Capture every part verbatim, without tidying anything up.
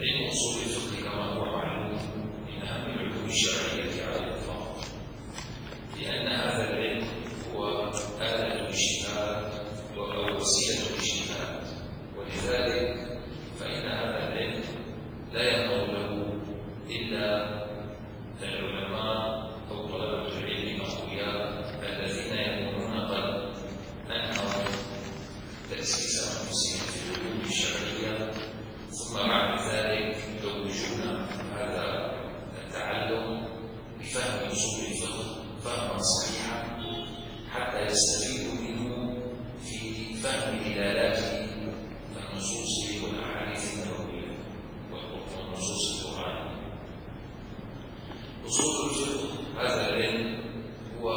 علم أصول الفقه كما هو معلوم من أهم العلوم الشرعية على الإطلاق، لأن هذا العلم هو آلة الاجتهاد أو وسيلة الاجتهاد، ولذلك فإن هذا العلم لا ينظر له إلا العلماء أو طلبة العلم الأقوياء الذين يكونون قد أنهوا تأسيس أنفسهم في العلوم الشرعية، ثم بعد ذلك يزوجون هذا التعلم بفهم أصول الفقه فهما صحيحا حتى يستفيدوا منه في فهم دلالات النصوص والأحاديث النبوية والنصوص القرآنية. أصول الفقه هذا العلم هو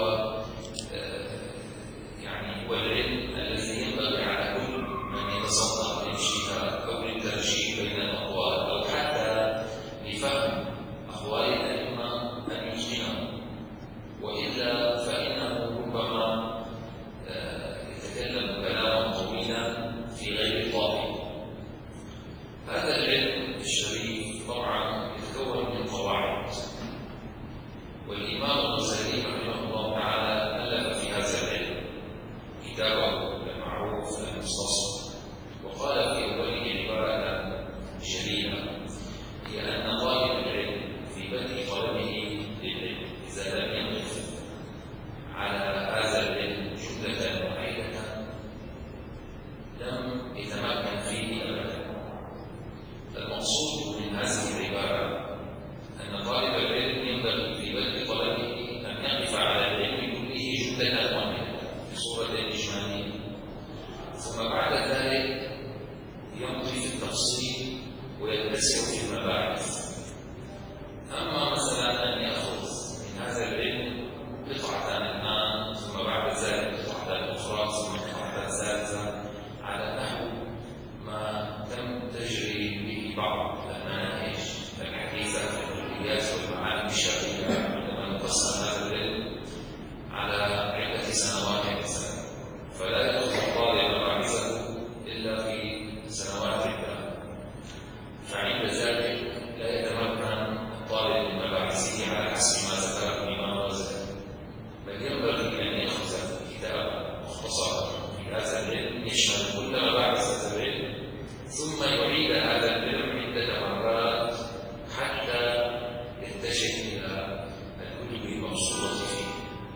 يعني هو العلم الذي ينبغي على كل من يتصدى للاجتهاد أو للترجيح بين الأقوال أو حتى لفهم أقوال الأئمة أن يتقنه، وإلا فإنه ربما يتكلم كلاما طويلا في غير طائل. هذا العلم الشريف طبعا يتكون من قواعد، والإمام الغزالي رحمه الله تعالى ألف في هذا العلم كتابه المعروف المستصفى، وقال في أوله عبارة جليلة هي أن طالب العلم في بدء طلبه للعلم إذا لم يقف على هذا العلم جملة واحدة لم يتمكن فيه أبدا. المقصود من هذه العبارة أن طالب العلم ينبغي في بدء طلبه أن يقف على العلم كله جملة واحدة بصورة إجمالية، ثم بعد ذلك يمضي في التفصيل ويتسع في المباحث. أما مثلا أن يأخذ من هذا العلم قطعة الآن ثم بعد ذلك قطعة أخرى ثم قطعة ثالثة على نحو ما تم تجري به بعض المناهج الحديثة في الكليات والمعاهد الشرعية عندما نقسم هذا العلم على عدة سنوات مثلا، فلا يدخل الطالب مباحثه إلا في سنوات عدة، فعند ذلك لا يتمكن الطالب من مباحثه على حسب ما ذكر الإمام الغزالي، بل ينبغي أن يأخذ كتابا مختصرا في هذا العلم يشمل كل مباحث هذا العلم، ثم يعيد هذا العلم عدة مرات حتى يتجه إلى الكتب المقصودة فيه.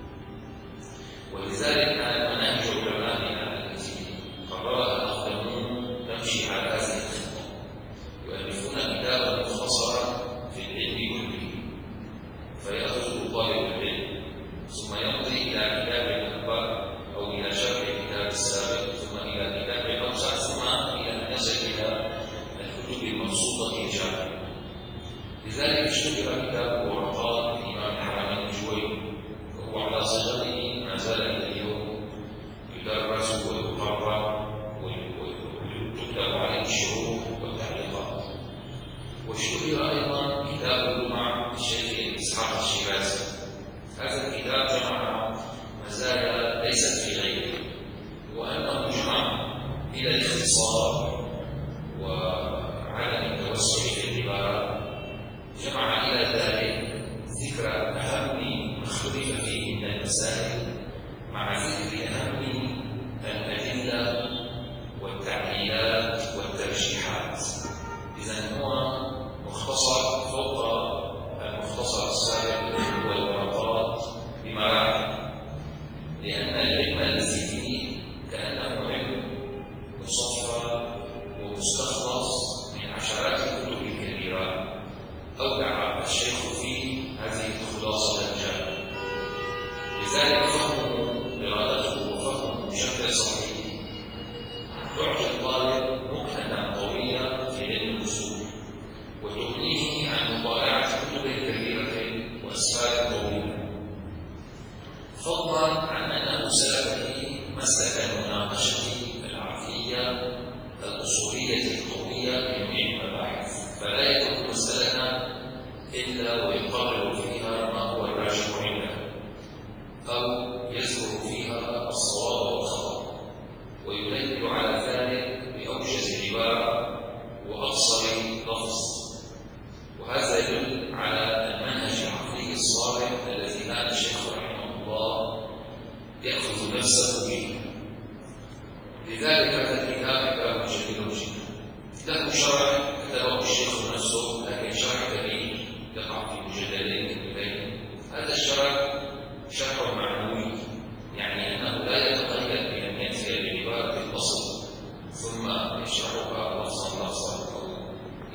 ولذلك كانت مناهج علمائنا التي قررها الأقدمون تمشي على هذه الخطة، يؤلفون كتابا مختصرا في العلم كله، فيأخذ طالب العلم ثم يمضي إلى كتاب الأكبر أو إلى شرح الكتاب السابق ثم إلى كتاب الأوسع ثم إلى أن يصل إلى الكتب المقصودة إيجابا. لذلك اشتهر كتاب ورقات الإمام الحرمين الجويني، وهو على صغره ما زال إلى اليوم يدرس ويقرر وتكتب عليه الشروح والتعليقات. واشتهر أيضا كتاب اللمع للشيخ إسحاق الشيرازي. هذا الكتاب جمع مزايا ليست في غيره، وأنه جمع إلى الاختصار وعدم التوسع في العبارة، جمع إلى ذلك ذكر أهم ما اختلف فيه من المسائل مع ذكر أهم الأدلة والتعليلات والترجيحات. إذن هو مختصر فوق المختصر السابق هو الورقات بمراحل، لأن العلم الذي فيه كأنه علم مصفى ومستخلص من عشرات الكتب الكبيرة، أودع الشيخ فيه هذه الخلاصة الجامعة. لذلك فهمه قراءته وفهمه بشكل صحيح تعطي الطالب مكنة قوية في علم الأصول، وتغنيه عن مطالعة كتب كبيرة وأسفار طويلة، فضلا عن أنه سلك به مسلك المناقشة العقلية الأصولية القوية بجميع المباحث، فلا يترك مسألة إلا ويقرر فيها ما هو الراجح عنده أو يذكر فيها الصواب والخطأ، ويدل على ذلك بأوجز عبارة وأقصر لفظ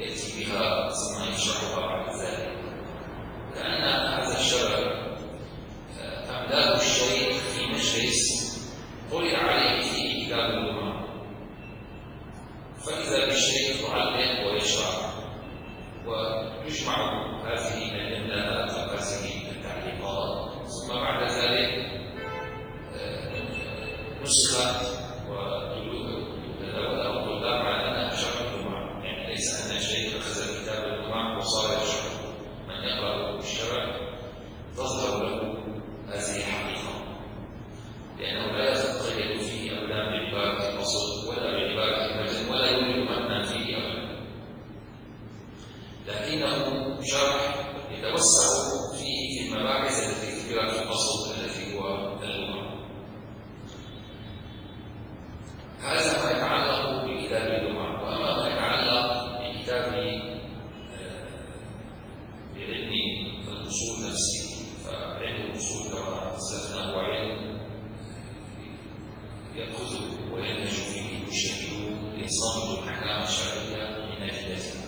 يأتي بها ثم يشرحها بعد ذلك، كأن هذا الشرع أملاه الشيخ في مجلس قرئ عليه فيه كتاب اللغة، فإذا بالشيخ يعلق ويشرح ويجمع هذه الإملاءات وهذه التعليقات، ثم بعد ذلك نسخت وتداولها الطلاب على أنها شرح اللغة، يعني ليس أن الشيخ أخذ كتاب اللغة وصار يشرح. من يقرأ الشرع تظهر له هذه الحقيقة، لأنه لا يتقيد فيه أبدا بعبارة الأصل ولا بعبارة المتن ولا يوجد متنا فيه أبدا، لكنه شرح يتوسع فيه في المباحث التي ذكرت في الأصل الذي هو اللغة. هذا ما يتعلق بكتاب اللغة. وأما ما يتعلق بكتاب بعلم الأصول نفسه، فعلم الأصول كما سلفنا هو علم يأخذه وينهج فيه المجتهدون لإصابة الأحكام الشرعية من أدلتها.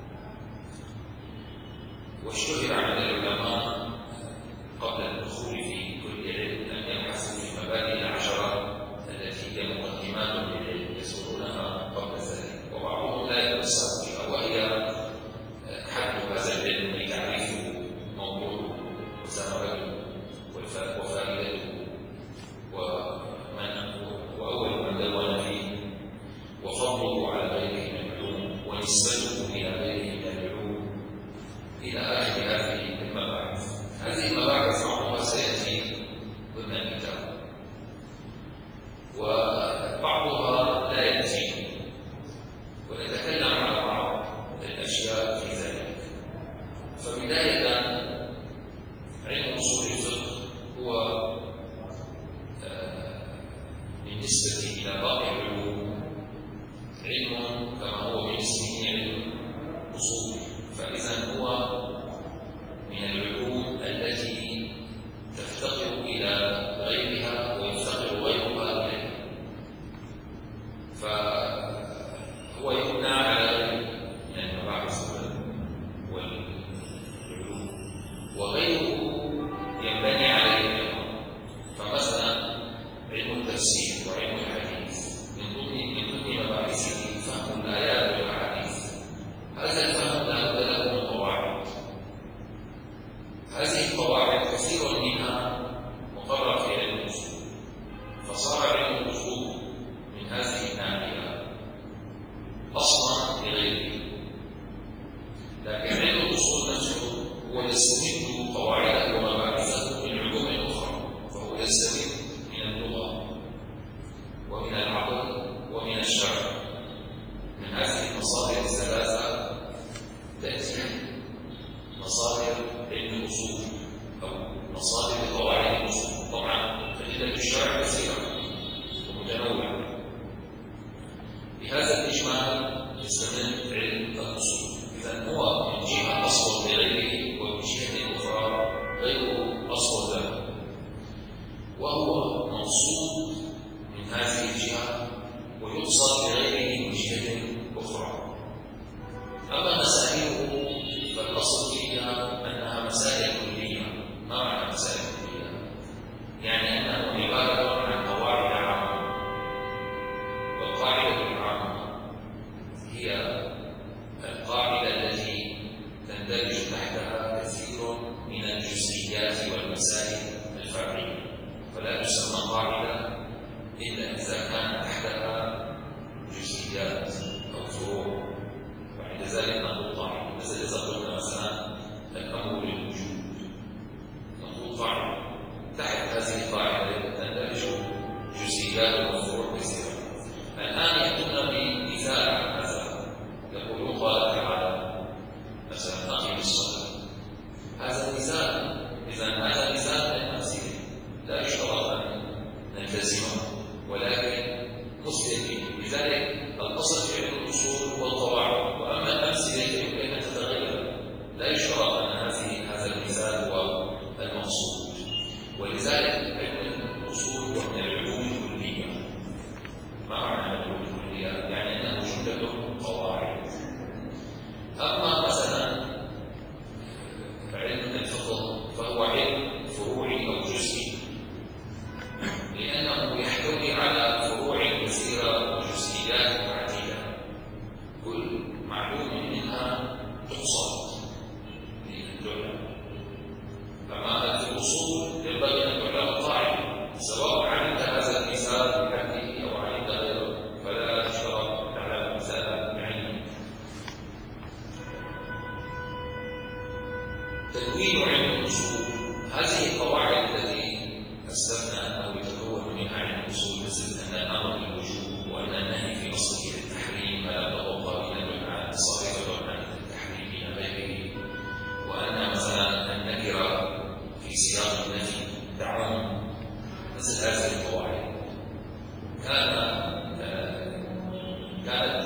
واشتهر عند العلماء قبل الدخول في كل علم أن يبحثوا في المبادئ العشرة التي هي مقدمات للعلم يذكرونها قبل ذلك، وبعضهم لا يتوسع فيها، وهي حد هذا العلم لتعريفه موضوعه وثمرته وفائدته وأول من دون فيه وفضله على غيره من العلوم ونسبته إلى غيره من العلوم إلى آخر هذه المباحث. هذه المباحث بعضها سيأتي ضمن الكتاب وبعضها لا يأتي، ونتكلم على بعض الأشياء في ذلك. فبداية علم أصول الفقه هو بالنسبة إلى باقي العلوم علم كما هو باسمه علم أما مثلا علم الفقه فهو علم فروعي أو جزئي، لأنه يحتوي على فروع كثيرة وجزئيات عديدة، كل معلوم منها تقصد للعلم. فما في الأصول ينبغي أن تعلم قاعدة، سواء علمت هذا المثال بحده أو علمت غيره، فلا تشترط على مثال بعينه. تدوين علم الأصول، هذه القواعد التي أسلفنا أنه يتكون منها علم الأصول، مثل أن الأمر بالوجوب، وأن النهي في أصله للتحريم فلا تطبق إلى المعنى الصريح والمعنى التحريم من غيره، وأن مثلا النكرة في سياق النفي تعم، مثل هذه القواعد كان كانت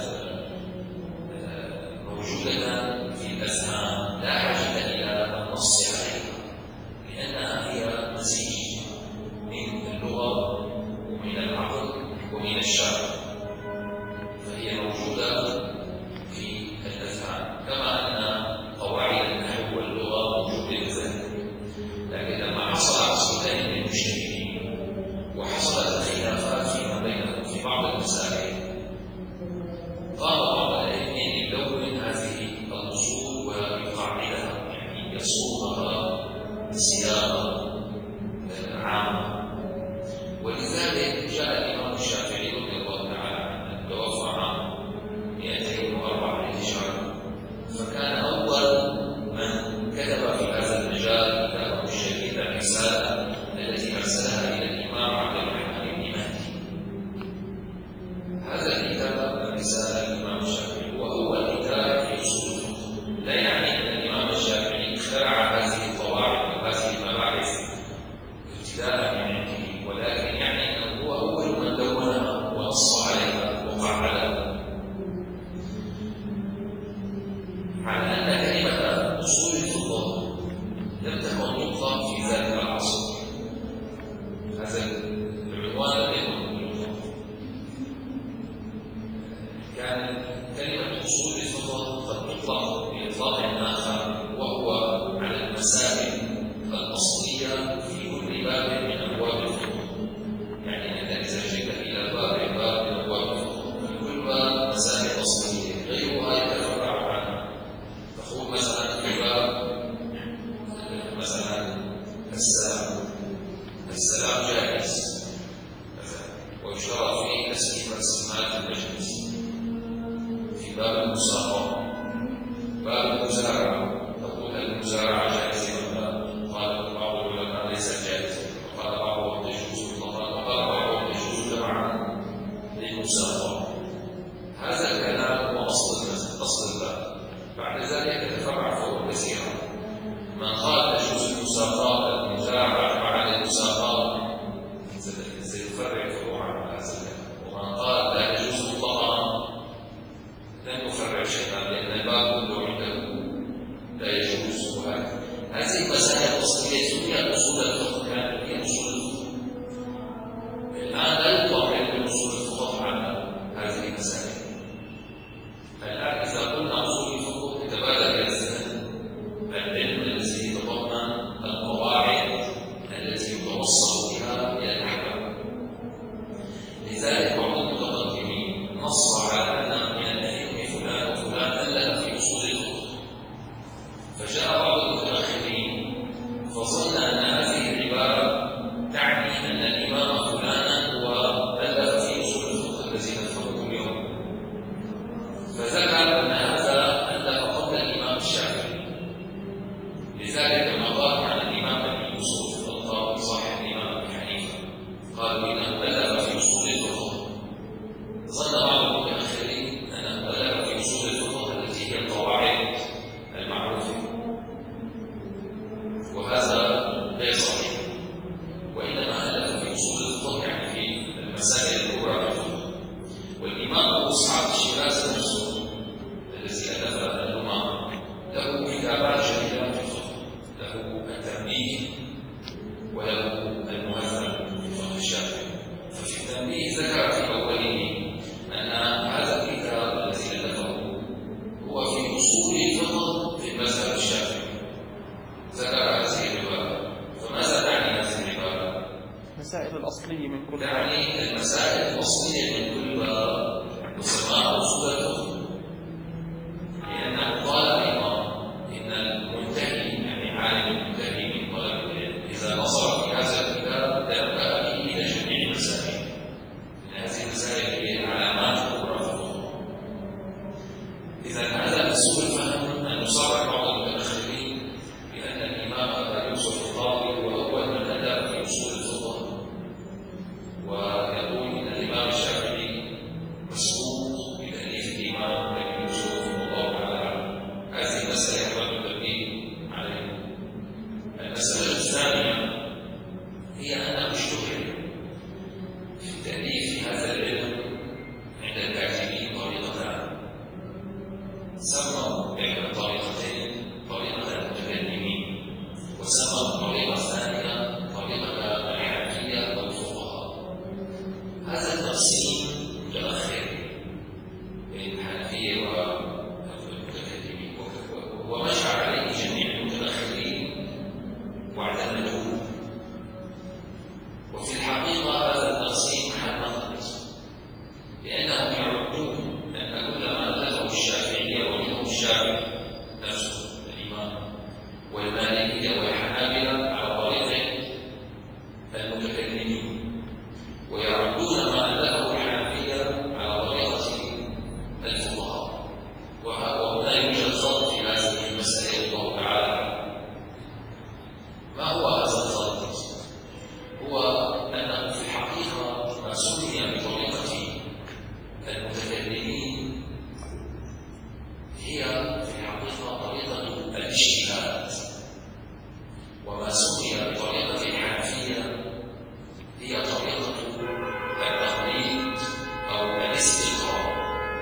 موجودة في الأذهان لا حاجة إلى النص عليها، لأنها هي مزيج من اللغة ومن العقل ومن الشرع، فهي موجودة في الأذهان، كما أن قواعد النحو واللغة موجودة كذلك. لكن لما حصل عصرين من المجتهدين وحصلت الخلافات فيما بينهم في بعض المسائل، قام بعض العلم يدون هذه الأصول ويقاعدها، يعني يصوغها بصياغة عامة. ولذلك جاء الإمام الشافعي رضي الله تعالى عنه توفى عام مئتين وأربعة للهجرة، فكان أول من كتب في هذا المجال كتابه الشهير الرسالة التي أرسلها إلى الإمام عبد الرحمن بن مهدي. هذا الكتاب الرسالة الإمام الشافعي هو أول كتاب في أصول الفقه، لا يعني أن الإمام الشافعي اخترع هذه القواعد وهذه المباحث ابتداء من عنده، ولكن يعني أنه هو أول من دونها ونص عليها وقعدها، على أن كلمة أصول الفقه لم تكن مطلقة في ذلك العصر. هذا العنوان لم يكن مطلقا، كان كلمة أصول الفقه قد تطلق بإطلاق آخر، وهو على المسائل الأصلية في كل باب من أبواب الفقه. يعني أنت إذا جئت إلى باب باب من أبواب الفقه، في كل باب مسائل أصلية غيرها يتفرع عنها. تقول مثلا في باب مثلا السلام، السلام جائز مثلا، ويشترط فيه تسليم تسليمات المجلس. في باب المساقة، باب المزارعة، تقول المزارعة جائزة ولا لا؟ قال بعض العلماء ليست جائزة، وقال بعضهم يجوز مطلقا، وقال بعضهم يجوز تبعا للمساقة. هذا الكلام هو أصل أصل الباب. بعد ذلك تتفرع فروع كثيرة. من قال تجوز المساقة المزارعة تبعا للمساقة سيفرع فروعا على هذا الكلام، ومن قال لا تجوز مطلقا لن يفرع شيئا، لأن الباب كله عنده لا يجوز. وهكذا هذه المسائل الأصلية سميت أصول الفقه، كانت هي أصول الفقه. الآن لا يطلق علم أصول الفقه على هذه المسائل. الآن إذا قلنا أصول الفقه يتبادر إلى الذهن العلم الذي يتطلب الأصلي من كل باب. يعني المسائل الأصلية من كل باب وسماء أصولته، لأنه قال أيضا إن المنتهي يعني عالم المنتهي من طلب العلم إذا نظر في هذا الكتاب تنبأ به إلى جميع المسائل، من هذه المسائل هي العلامات الكبرى في الفقه. إذا هذا مسؤول فهم أن يصرح بعض المتأخرين بأن الإمام أبا يوسف القاضي هو أول من أدى في أصول الفقه، ويقول إن الإمام الشافعي مسؤول بتأليف الإمام أبي يوسف والله تعالى أعلم. هذه المسألة يحتاج التنبيه عليها. المسألة الثانية هي أنه اشتهر في تأليف هذا العلم عند الكاتبين طريقتان، سموا إحدى الطريقتين طريقة المتكلمين، وسموا الطريقة الثانية طريقة الحنفية والفقهاء. هذا التقسيم متأخر بين الحنفية والمتكلمين، ومشى عليه جميع المتأخرين واعتمدوه. وفي الحقيقة هذا التقسيم حل مخلص، لأنهم يعدون أن كل ما ألفه الشافعية ومنهم الشافعي نفسه الإمام والمالكية والحنابلة على طريقة المتكلمين، ويعدون ما ألفه الحنفية على طريقة الفقهاء. وهنا يوجد خلط في هذه المسألة الله تعالى. ما هو هذا الخلط؟ هو أنه في الحقيقة ما سمي بطريقة المتكلمين هي في الحقيقة طريقة الاجتهاد، وما سمي بطريقة الحنفية هي طريقة التقليد أو الاستقراء.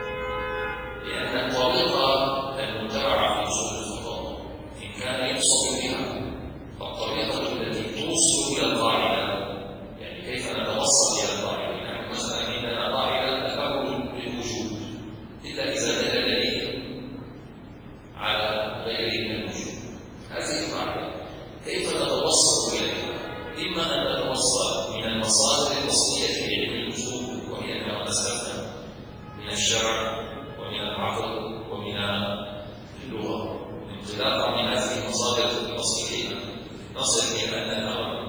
لأن الطريقة المتبعة في أصول الفقه إن كان يقصد بها الطريقة التي توصل إلى القاعدة، يعني كيف نتوصل إلى القاعدة. يعني مثلا عندنا قاعدة الأمر بالوجود إلا إذا دل دليل على غيره من الوجود. هذه القاعدة كيف نتوصل إليها؟ إما أن نتوصل من المصادر الأصلية في علم الوجود، وهي كما أسلفنا من الشرع ومن العقل ومن اللغة. انطلاقا من هذه المصادر الأصلية نصل إلى أن الأمر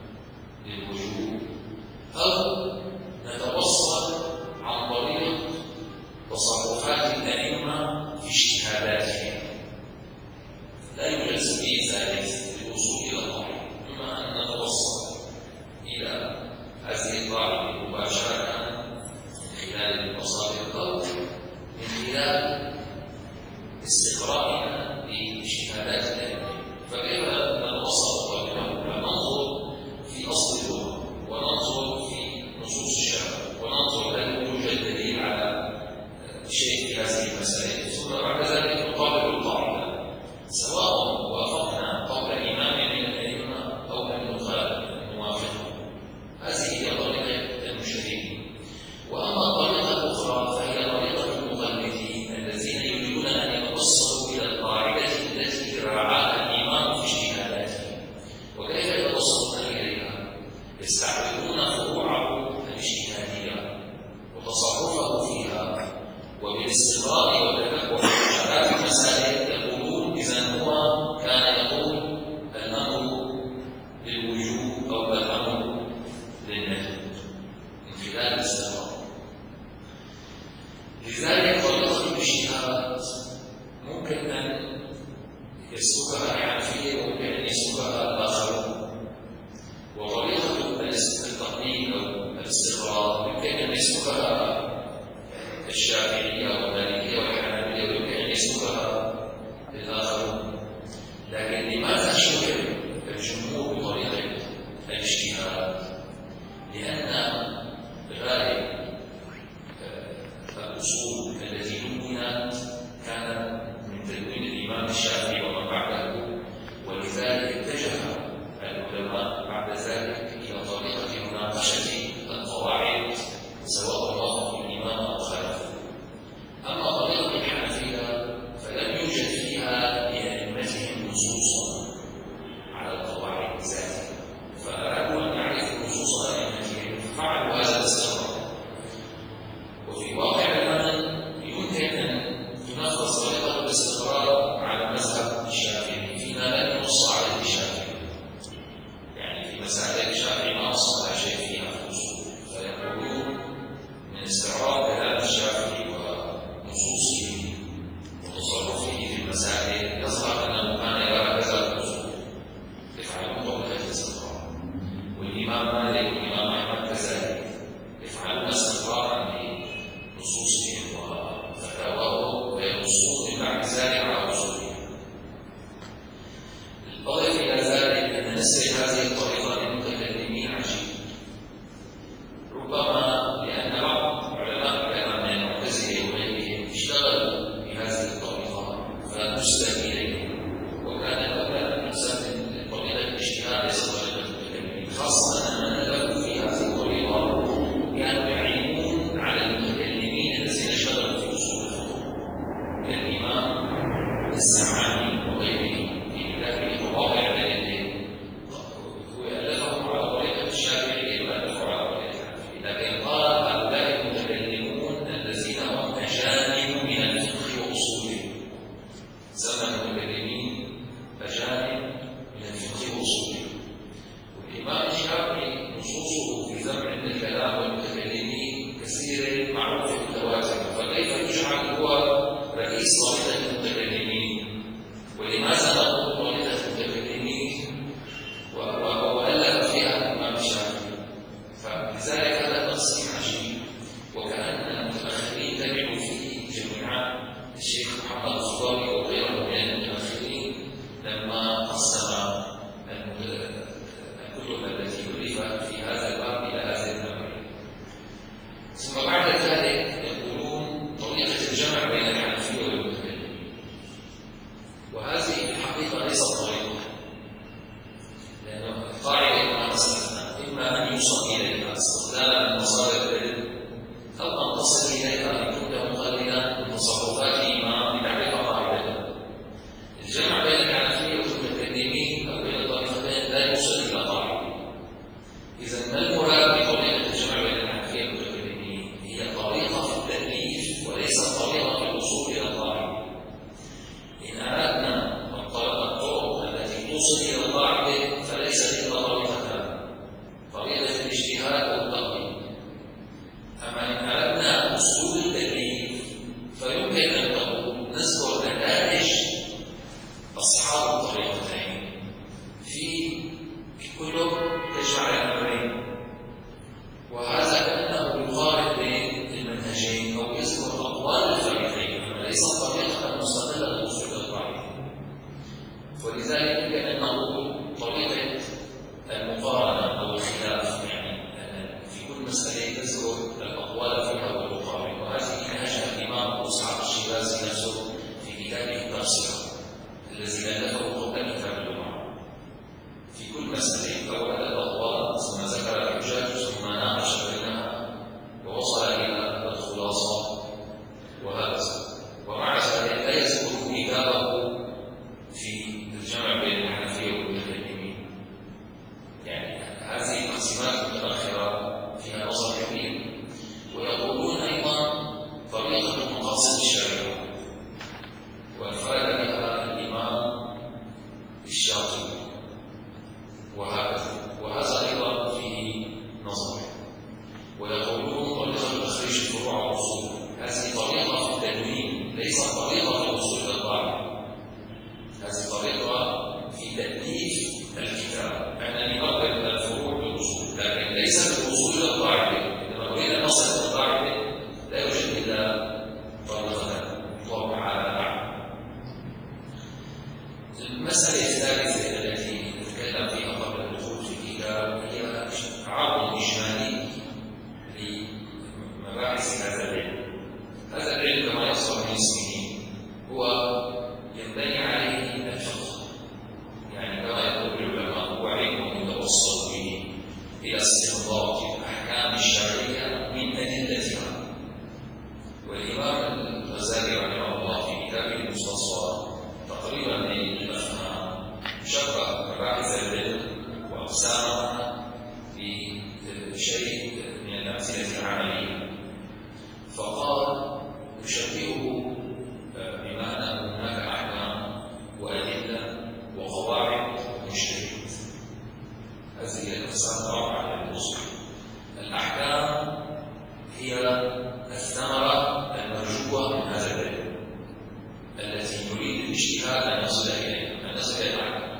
للوجود، أو نتوصل عن طريق تصرفات الأئمة في اجتهاداتهم. لا يوجد سبيل ثالث للوصول إلى القاعدة، إما أن نتوصل إلى هذه القاعدة مباشرة من خلال المصادر أو من خلال استقرائنا لاجتهادات الأئمة. فكيف نتوصل طريقه؟ ننظر في أصل اللغة، وننظر في نصوص الشرع، وننظر هل يوجد دليل على شيء في هذه المسائل، ثم بعد ذلك نطابق القاعدة سواء وافقنا قول إمام من الأئمة أو لم نوافقه. هذه هي طريقة المجتهدين. وأما الطريقة الأخرى فهي طريقة المقلدين الذين يريدون أن يتوصلوا إلى القاعدة التي راعاها الإمام في اجتهاداته. وكيف يتوصلون إليها؟ يستعملون فروعه الاجتهادية وتصرفه فيها، وبالاستقراء والتتبع في اجتهاد المسائل يقولون إذا هو كان يقول الأمر للوجوب أو الأمر للنهي من خلال الاستقراء. لذلك طريقة الاجتهاد ممكن أن يسلكها الحنفية وممكن أن يسلكها الآخرون، وطريقة التقليد أو الاستقراء يمكن أن يسلكها الشافعية والمالكية والحنابلة، ويمكن أن يسلكها الآخرون. لكن لماذا اشتهر الجمهور بطريقة الاجتهاد؟ لأن غالب الأصول التي بنيت كانت من تدوين الإمام الشافعي ومن بعده، ولذلك اتجه العلماء بعد ذلك إلى طريقة مناقشة القواعد سواء وافقوا الإمام أو خالفوا. أما طريقة الحنفية فلم يوجد فيها لأئمتهم نصوصا على القواعد ذاتها، فأرادوا أن يعرفوا نصوص أئمتهم المسائل يظهر أنه كان يرى كذا الأصول يفعلون طريقة الاستقراء، والإمام مالك والإمام أحمد كذلك يفعلون استقراء لنصوصهم وفتاواهم وينصون من بعد ذلك على أصولهم. الأضف إلى ذلك أن نسبة هذه الطريقة للمتكلمين عجيب، ربما لأن بعض علماء الكلام من المعتزلة وغيرهم اشتغلوا بهذه الطريقة فنسب إليهم، وكان الأولى أن نسب من طريقة الاجتهاد ليس طريقة المتكلمين، خاصة أن من له في هذه الطريقة كانوا يعيبون على المتكلمين الذين اشتغلوا في أصول الفقه كالإمام السمعاني وغيره في كتابه مواضع اليدين، وألفهم على طريقة الشافعية وألفوا على طريقة الحنفية، لكن قال هؤلاء المتكلمون الذين هم أجانب من الفقه وأصوله، سمى المتكلمين أجانب من الفقه وأصوله. والإمام الشافعي نصوصه في ذم عند الكلام والمتكلمين كثيرة معروفة متوازنة، فكيف يجعل هو رئيس طريقة المتكلمين؟ ولماذا نقول طريقة المتكلمين وألف فيها الإمام الشافعي؟ فلذلك هذا تقسيم عجيب، وكأن المتأخرين تبعوا فيه جميعا الشيخ محمد الخضري وغيره من المتأخرين لما قسم الكتب التي ألفت في هذا الباب إلى هذه النوعية. ثم بعد ذلك يقولون طريقة الجمع بين الحنفية والمتكلمين، وهذه في الحقيقة ليست طريقة، لأن القاعدة كما أسلفنا إما أن يوصل إليها استخداما من مصادر العلم، أو أن تصل إليها إن كنت مقلدا من تصرفات إمام لتعرف قاعدته. الجمع بين الحنفية والمتكلمين أو بين الطريقتين لا يوصل إلى قاعدة. إذا ما المراد بطريقة الجمع بين الحنفية والمتكلمين؟ هي طريقة في التأليف وليست طريقة في الوصول إلى القاعدة. إن أردنا الطرق التي توصل إلى القاعدة فليست إلا طريقتان، طريقة الاجتهاد والتقليد. أما إن أردنا أصول التأليف فيمكن أن نقول نذكر نتائج أصحاب الطريقتين في كتب تجمع الأمرين، وهذا كأنه يقارن بين المنهجين أو يذكر أقوال الفريقين، أما ليست طريقة مستقلة للوصول إلى القاعدة. ولذلك يمكن أن نقول طريقة المقارنة أو الخلاف، يعني في كل مسألة تذكر الأقوال فيها والمقارنة، وهذه نهجها الإمام أبو إسحاق الشيرازي نفسه في كتابه التفسير الذي ألفه قبل كتاب اللمعة. في كل مسألة أورد الأقوال ثم ذكر الحجج ثم ناقش بينها ووصل إلى الخلاصة وهكذا. ومع ذلك لا يذكر كتابه في الجمع بين الحنفية والمتكلمين. يعني هذه التقسيمات المتأخرة فيها نظر كبير. ويقولون أيضا طريقة مقاصد الشريعة، وانفرد بها الإمام الشاطبي وهكذا، وهذا أيضا فيه نظر. ويقولون طريقة تخريج الفروع والأصول، هذه طريقة في التدوين ليست طريقة في الوصول إلى القاعدة، هذه طريقة في تأليف الكتاب، أنني أقرب الفروع والأصول لكن ليس في الوصول إلى القاعدة. إذا أريد أن أصل إلى القاعدة لا يوجد إلا طريقتان، الله تعالى أعلم. المسألة الثالثة التي نتكلم فيها قبل الدخول في الكتاب هي عرض إجمالي لمباحث هذا العلم. هذا العلم كما يصدر من اسمه هو ينبني عليه الفقه، يعني كما يقول العلماء هو علم يتوصل به إلى استنباط الأحكام الشرعية من أدلتها. والإمام الغزالي رحمه الله في كتابه المستصفى تقريبا من الأفهام الاجتهاد أن نصل إليه، أن نصل إلى الأحكام.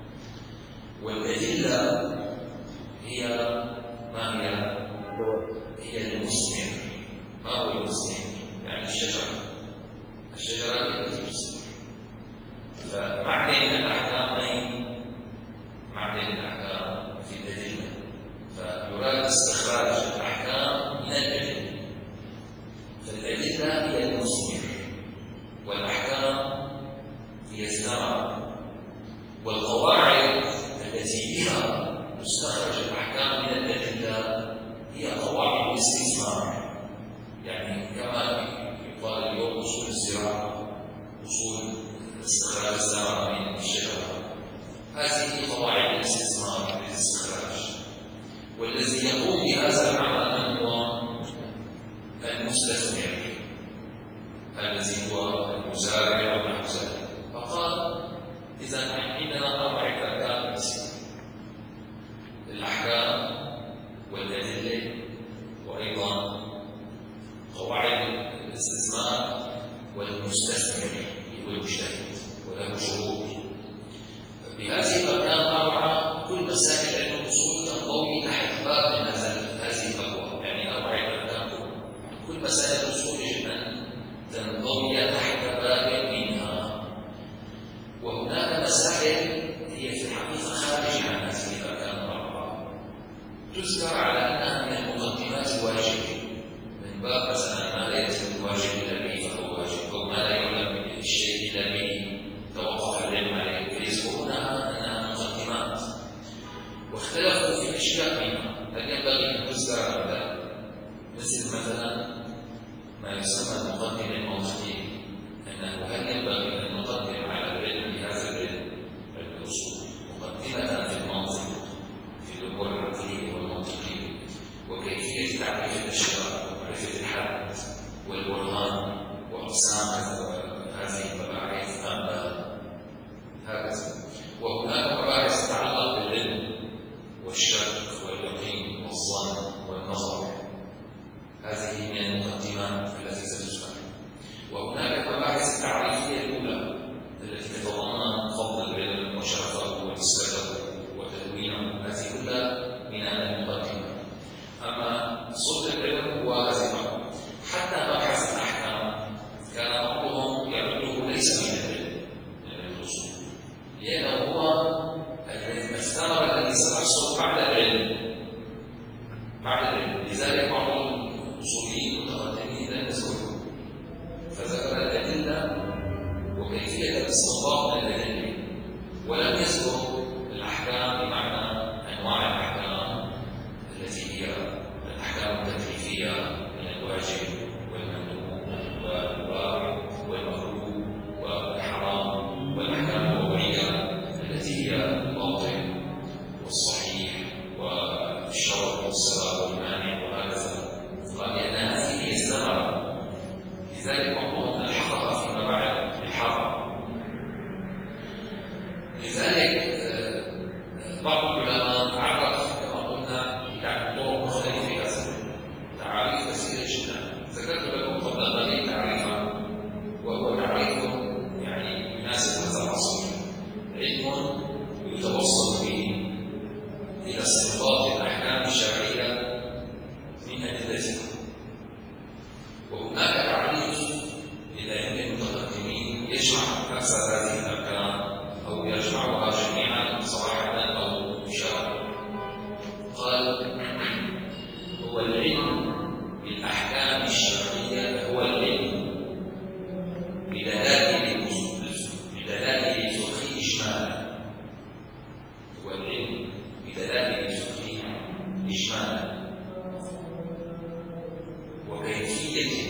والأدلة هي ما هي؟ هي المثمر. ما هو المثمر؟ يعني الشجرة، الشجرة التي تثمر. فمعدن الأحكام أين؟ معدن الأحكام في الأدلة، فيراد استخراج الأحكام من الأدلة. فالأدلة هي المثمر، والأحكام هي الثمرة، والقواعد التي بها تستخرج الأحكام من الأدلة هي قواعد الاستثمار. يعني كما يقال اليوم أصول الزراعة، أصول استخراج الثمرة من الشجرة، هذه قواعد الاستثمار للاستخراج. والذي يقوم بهذا العمل من هو؟ المستثمر، الذي هو المزارع والمحزن. فقال إذا عندنا أربع أركان الأحكام والأدلة وأيضا قواعد الاستثمار والمستثمر والمجتهد وله شروط. بهذه الأركان الأربعة كل مسائل علم الأصول تنضوي تحت باب من هذه الأبواب، يعني أربع أركان كل مسائل الأصول يجب أن تنضوي تحت باب منها. وهناك مسائل هي في الحقيقة خارج عن هذه الأركان الأربعة، تذكر على أنها من المقدمات الواجبة، من باب مثلا ما لا يلزم الواجب إلا به فهو واجب، أو ما لا يعلم الشيء إلا به توقف العلم عليه، فيذكرونها أنها مقدمات. واختلفوا في أشياء منها هل ينبغي أن تذكر أم لا، مثل مثلا ما يسمى المقدمة المنطقية، أنه هل ينبغي أن نقدم على العلم بهذا العلم علم الأصول مقدمة في المنطق، في الأمور العقلية والمنطقية، وكيفية تعريف الأشياء ومعرفة الحد والبرهان وأقسام هذه المباحث أم لا، هكذا. وهناك مباحث تتعلق بالعلم والشك واليقين والظن والنظر، هذه من المقدمات التي ستذكر. وهناك مباحث التعريفية الأولى التي تتضمن فضل العلم وشرفه ونسبته وتدوينه، هذه كلها من المقدمات. أما صلب العلم هو هذه. حتى مبحث الأحكام كان بعضهم يعده ليس من العلم، من علم الأصول، لأنه هو الثمر الذي سيحصل بعد العلم، بعد العلم. لذلك بعض الأصوليين المتقدمين لم يذكروا، فذكر الأدلة وكيفية الاستنباط من الأدلة، ولم يذكر الأحكام بمعنى أنواع الأحكام التي هي الأحكام التكليفية من الواجب والمندوب والمباح والمكروه والحرام، والأحكام الوضعية التي هي الباطل والصحيح والشرط والسبب والمانع وهكذا. لأن هذه هي الثمرة، لذلك بعضهم ألحقها فيما بعد بالحرام. لذلك بعض العلماء عرف كما قلنا طرق مختلفة، تعاريف كثيرة جدا. ذكرت لكم قبل قليل تعريفا، وهو تعريف يعني يناسب هذا العصر: علم يتوصل به إلى استنباط الأحكام الشرعية من أدلتها. وهناك تعريف للأئمة المتقدمين يجمع نفس هذه الأركان أو يجمعها جميعا صراحة أو إشارة. قال: هو العلم بالأحكام الشرعية، هو العلم بدلائل بدلائل الفقه إجمالا، هو العلم بدلائل الفقه إجمالا، وكيفية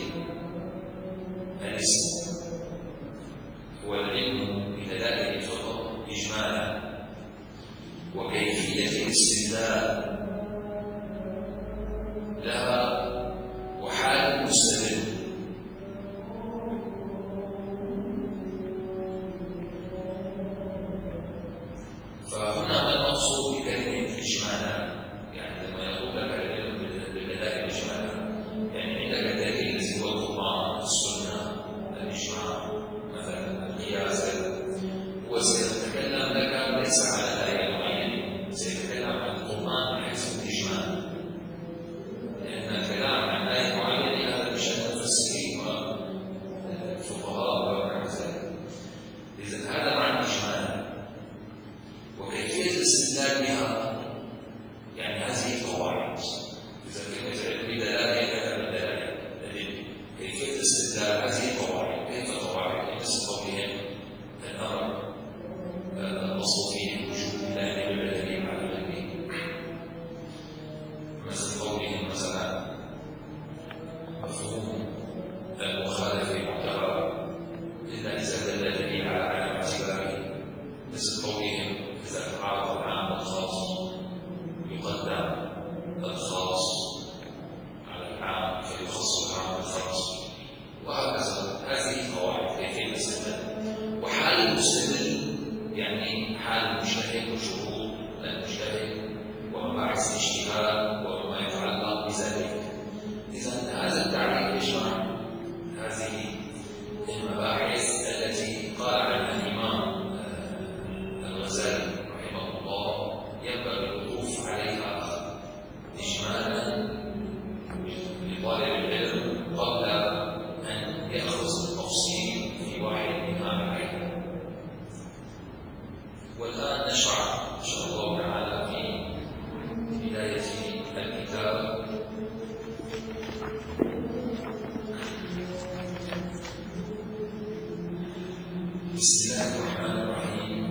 الاسم، هو العلم بدلائل الفقه إجمالا وكيفية الاستدلال لها وحال المستدل. فهنا ما المقصود بكلمة إجمالا؟ يعني لما يقول لك العلم بالدلائل إجمالا، يعني عندك دليل الذي هو القرآن، السنة، الإجماع، مثلا القياس، الاستدلال بها يعني هذه القواعد. إذا كلمة العلم بدلالة يذهب بالدلالة العلم، كيفية الاستدلال هذه القواعد. كيف قواعد؟ مثل قولهم الأمر الأصل فيه وجود الله بالدليل على العلم، مثل قولهم مثلا مفهوم المخالفة معتبر إلا إذا دل الدليل على عدم اعتباره، مثل قولهم إذا تعارض العام والخاص يقدم الخاص على العام فيخص العام بالخاص، وهكذا. هذه قواعد كيفية الاستدلال. وحال المستدل يعني حال المجتهد وشروط المجتهد ومباحث الاجتهاد وما يتعلق بذلك. إذا هذا التعريف يجمع هذه المباحث التي قال عنها الإمام الغزالي رحمه الله ينبغي الوقوف عليها إجمالا لطالب العلم قبل أن يأخذ التفصيل في واحد منها بعينه. والآن نشرع إن شاء الله تعالى في بداية الكتاب. بسم الله الرحمن الرحيم.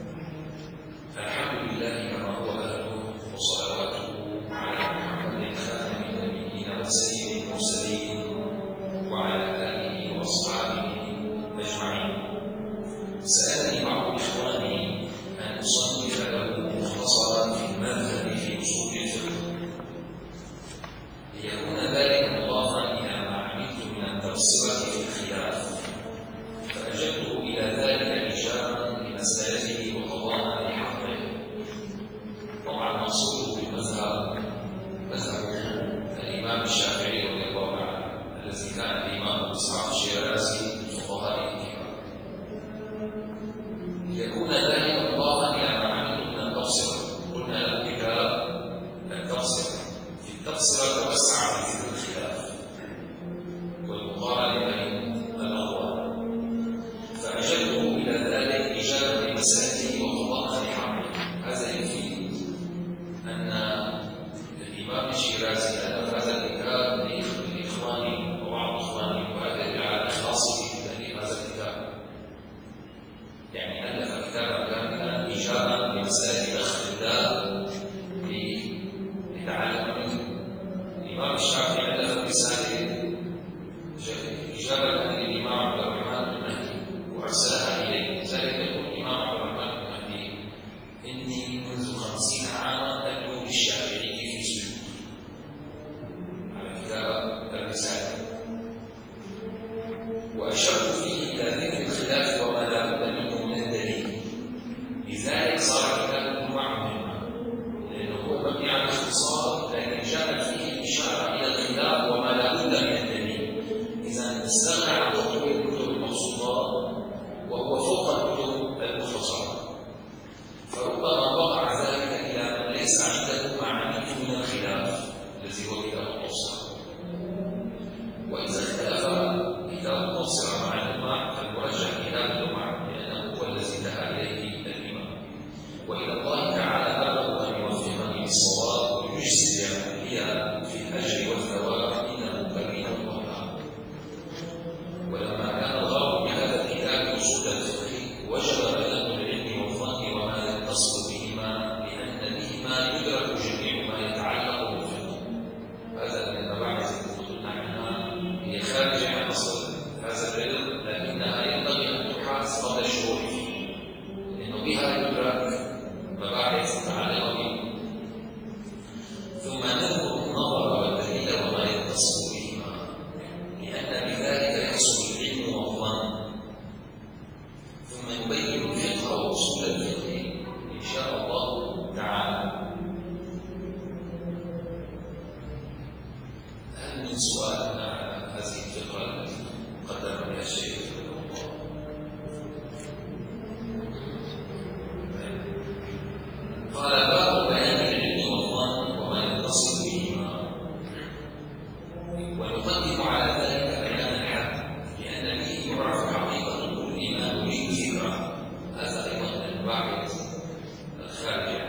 الحمد لله كما هو أهله، وصلواته على محمد خاتم النبيين وسيد المرسلين وعلى آله وأصحابه أجمعين. سألني بعض إخواني أن أصنف له مختصرا في المذهب في أصول الفقه، ليكون ذلك مضافا إلى ما عملت من التبصرة في الخلاف، فأجبت إلى ذلك إجابا لمسألته وقضاء لحقه. طبعا مقصوده بالمذهب مذهب الإمام الشافعي رضي الله عنه، الذي كان الإمام إسحاق الشيرازي من فقهاء الكبار. ليكون ذلك مضافا إلى ما عملت من التبصرة. قلنا له كتاب التبصرة. في التبصرة توسع في ذكر الخلاف والمقارنة بين الأقوال، فأجبته إلى ذلك إجابة لمسألته وقضاء لحقه. هذا يفيد أن الإمام الشيرازي ألف هذا الكتاب لإخواني وبعض إخواني، وهذا يدل على إخلاصه في تأليف هذا الكتاب. يعني ألف كتابا كاملا إجابة لمسألة دخل الداء لتعلم منه. الإمام الشافعي ألف رسالة إجابة للإمام عبد الرحمن بن مهدي وأرسلها إليه. لذلك يقول الإمام عبد الرحمن بن مهدي: إني منذ خمسين عاما أتلو للشافعي في سجود، على كتاب الرسالة، وأشرت فيه إلى ذكر الخلاف وما لا بد منه من الدليل. لذلك صار كتابه معه، لأنه هو مبني على الاختصار، لكن جاءت فيه الإشارة إلى الخلاف وما لا بد من الدليل. إذا استغنى عن تطوير الكتب المقصودات وهو فوق الكتب المختصرة، فربما وقع ذلك إلى من ليس عنده ما عملت من الخلاف الذي هو كتاب التبصرة. وإذا اختلف كتاب التبصرة مع اللمع فالمرجح كتاب اللمع، لأنه هو الذي انتهى إليه الإمام. وإلى الله تعالى أرجو أن يوفقني للصواب ويجزي لي في الأجر والثواب، إنه كريم وهاب. ولما كان الغرض بهذا الكتاب أصول الفقه، وجب بيان العلم والظن وما يتصل بهما، لأن بهما يدرك جميع ما يتعلق بالفقه. هذا من المباحث التي قلنا عنها هي خارجة عن أصل هذا العلم، لكنها ينبغي أن تحاس قبل الشروع فيه، لأنه بها يدرك مباحث متعلقة به. ثم نذكر النظر والدليل وما يتصل بهما، لأن بذلك يحصل العلم والظن. ثم نبين الفقه وأصول الفقه إن شاء الله تعالى. هل من سؤال على هذه الفقرة التي قدم بها الشيخ؟ قال: باب بيان العلم والظن وما يتصل بهما. ونقدم على ذلك بيان الحد، لأن به يعرف حقيقة كل ما نريد ذكره. هذا أيضا من الباحث الخارج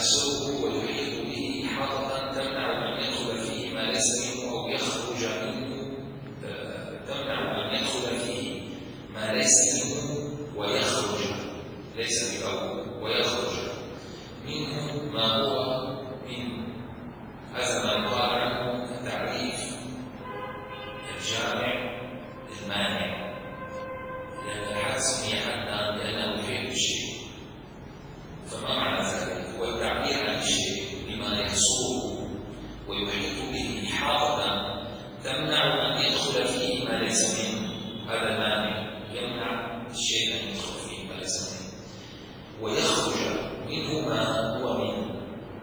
يحصره ويحيط به إحاطة تمنع أن يدخل فيه ما ليس منه أو يخرج منه، تمنع أن يدخل فيه ما ليس منه ويخرج، ليس بأول ويخرج منه ما هو منه. هذا ما يقال عنه التعريف الجامع المانع، لأن الحد سمي حتى لأنه يحيط الشيء. فما معنى ذلك؟ هو التعبير عن الشيء بما يحصره ويحيط به إحاطة تمنع أن يدخل فيه ما ليس منه. هذا المانع يمنع الشيء أن يدخل فيه ما ليس منه، ويخرج منه ما هو منه.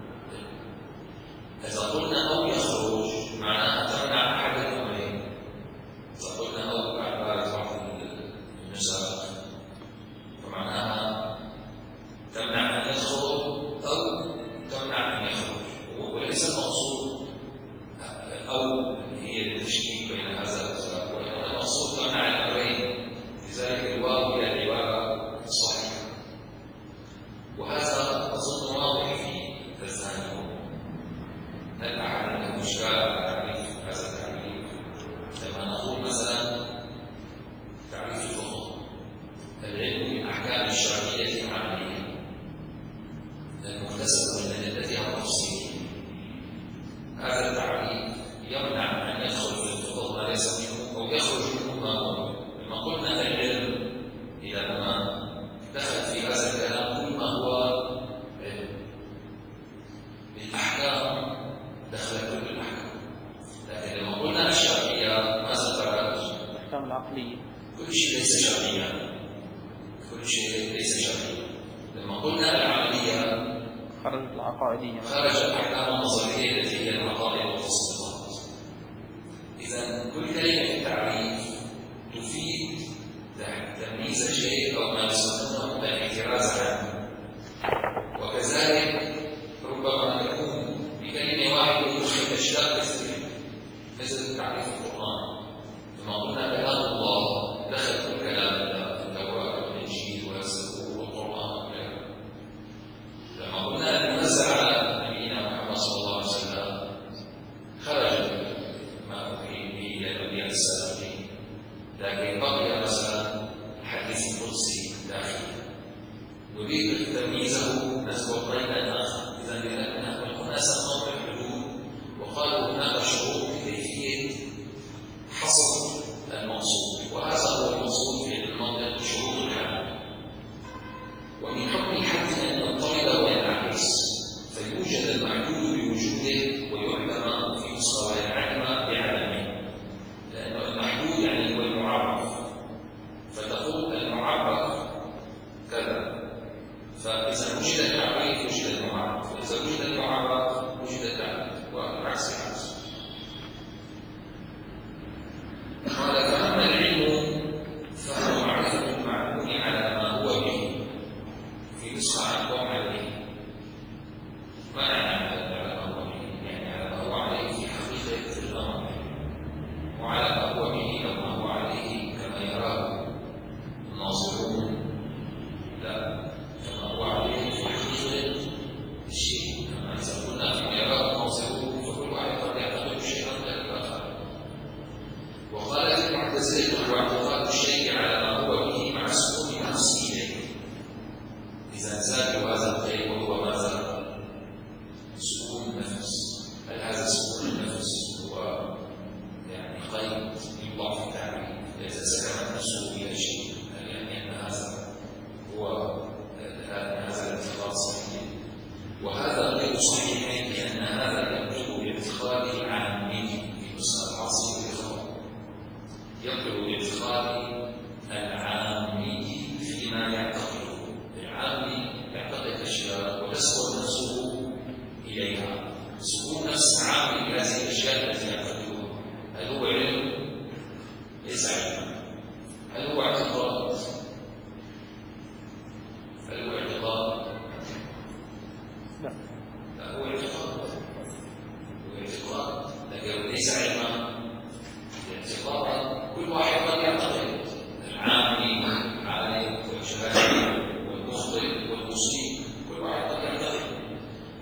إذا قلنا أو يخرج معناها تمنع أحد الأمرين. إذا قلنا أو بعبارة بعض النساء فمعناها تمنع أن يدخل أو تمنع أن يخرج، وليس المقصود أو هي التشكيك بين هذا والذاك، وإنما المقصود تمنع الأمرين. لذلك الواو هي العبارة الصحيحة، وهذا أظن واضح في الذهن. هل أحد عنده إشكال على تعريف هذا التعريف؟ لما نقول مثلا تعريف الفقه العلم بالأحكام الشرعية العملية المكتسب من أدلتها التفصيلية، هذا التعريف يمنع أن يدخل في الفقه ما ليس منه أو يخرج منه ما هو منه. لما قلنا العلم إذا ما دخل في هذا الكلام كل ما هو علم. بالأحكام دخل كل الأحكام، لكن لما قلنا الشرعية ماذا خرج؟ الأحكام العقلية. كل شيء ليس شرعيا، كل شيء ليس شرعيا. لما قلنا العملية خرجت العقائدية، خرج الأحكام النظرية التي هي العقائد والتصديقات. إذا كل كلمة في التعريف تفيد تمييز الشيء أو ما يسمونه الاحتراز عنه، وكذلك ربما تكون بكلمة واحدة يدخل أشياء كثيرة مثل تعريف القرآن. لما قلنا كلام الله دخل كل كلام الله، التوراة والإنجيل والزبور والقرآن. لما قلنا المنزل على نبينا محمد صلى الله عليه وسلم خرج ما أوحي به إلى الأنبياء السابقين، لكن بقي مثلا الحديث القدسي داخل نريد تمييزه نذكر قيدا آخر. إذا لأن هنا سموا بالحدود وقالوا هناك شروط لكيفية حصر المقصود، وهذا هو المقصود في المنطق شروط الحد. ومن حكم الحد أن ينطلق وينعكس، فيوجد المحدود بوجوده ويعلم في مستوى العلم بعلمه، لأنه المحدود يعني هو المعرف، فتقول المعرف كذا. فإذا وجد التعريف وجد المعرف، وإذا وجد المعرف وجد التعريف، والعكس العكس. قال فأما العلم فهو معرفة المعلوم على ما هو به، في نسخة عنكم عليه. ما يعني على ما هو به؟ يعني على ما هو عليه في حقيقة الأمر، وعلى ما هو به أو ما هو عليه كما يراه الناظرون، لا كما هو عليه في حقيقة الشيء. كما إذا قلنا كما يراه الناظرون فكل واحد قد يعتقد شيئا غير الآخر. وقالت المعتزلة هو اعتقاد الشيء على ما هو به مع سكون نفسه إليه. إذا زاد هذا القيد وهو ماذا؟ سكون النفس. هل هذا سكون النفس هو يعني قيد يوضع في التعريف؟ إذا سكنت نفسه إلى شيء هل يعني أن هذا هو هذا الاعتقاد صحيح؟ وهذا غير صحيح، لأن هذا يبدو باعتقاد العامي في نسخة الحاصل بالإخوان، يبدو باعتقاد العامي فيما يعتقده. العامي يعتقد أشياء وتسكن نفسه إليها. سكون نفس عامي لهذه الأشياء التي يعتقدها هل هو علم؟ ليس علما. هل هو اعتقاد؟ هل هو اعتقاد؟ لا لا هو اعتقاد، هو اعتقاد لكن ليس علما. الاعتقاد كل واحد قد يعتقد، العامي والعالم والجاهل والمخطئ والمصيب، كل واحد قد يعتقد.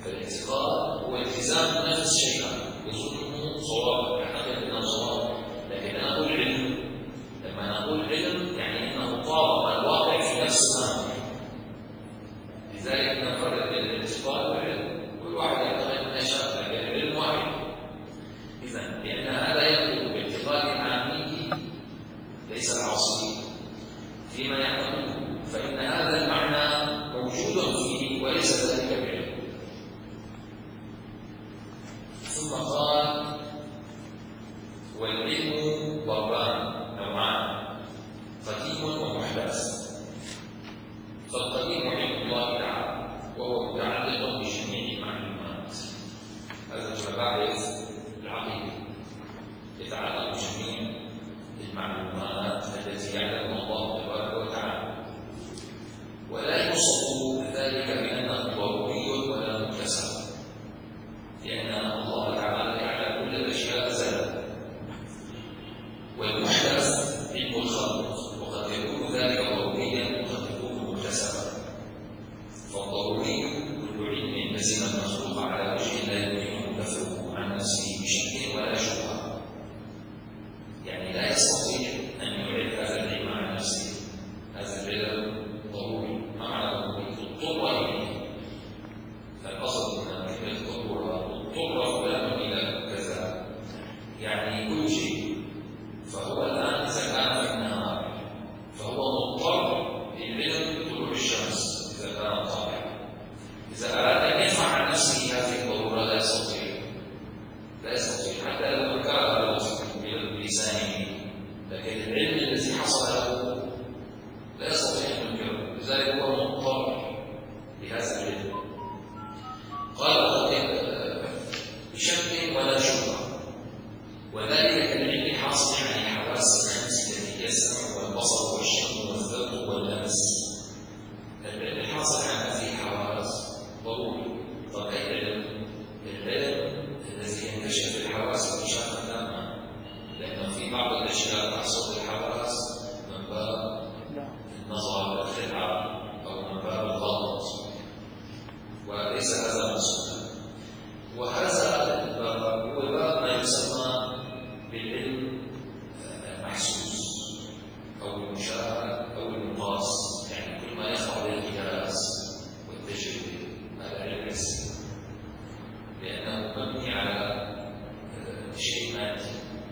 هذا مسؤول. وهذا هو باب ما يسمى بالعلم المحسوس أو المشاهد أو المقاس، يعني كل ما يخضع للقياس والتجربة هذا علم حسي، لأنه مبني على شيء مادي.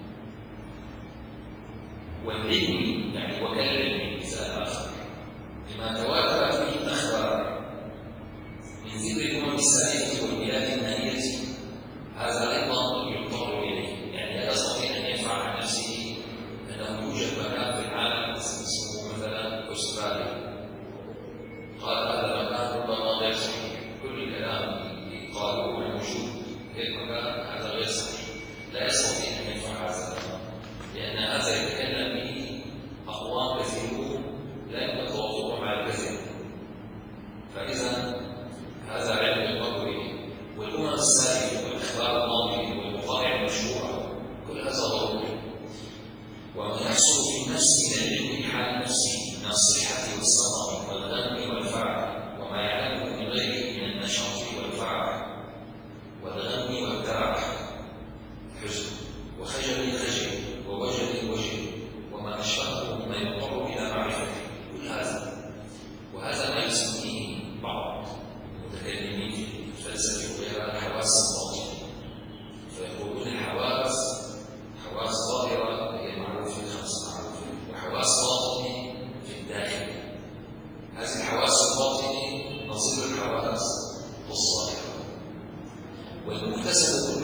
والعلم يعني وكالعلم مثال آخر لما تواتر فيه الأخبار من ذكر الأمم السابقة والبلاد النائية، هذا أيضا يضطر إليه، يعني لا يستطيع أن يدفع عن نفسه أنه يوجد مكان في العالم اسمه مثلا أستراليا، قال هذا المكان ربما غير صحيح، كل الكلام قالوه عن وجود المكان هذا غير صحيح، لا يستطيع أن يدفع هذا، لأن هذا يتكلم به أقوام كثيرون لا يمكن توافقهم على الكثير. فإذا هذا علم يضطر إليه. والأمم السابقة والأخبار الماضية والوقائع المشهورة كل هذا ضروري. وما يحصل في النفس من العلم بحال نفسه من الصحة والسقم والغم والفرح، وما يعلمه من غيره من النشاط والفرح والغم والترح، حزن وخجل الخجل ووجل الوجل وما أشبهه مما يضطر إلى معرفته، كل هذا. وهذا ما يسميه بعض المتكلمين في الفلسفة وغيرها الحواس الباطنة، فيقولون الحواس حواس ظاهرة هي معروفة خمس معروفة، وحواس باطنة في الداخل. هذه الحواس الباطنة نظير الحواس الظاهرة، والمكتسب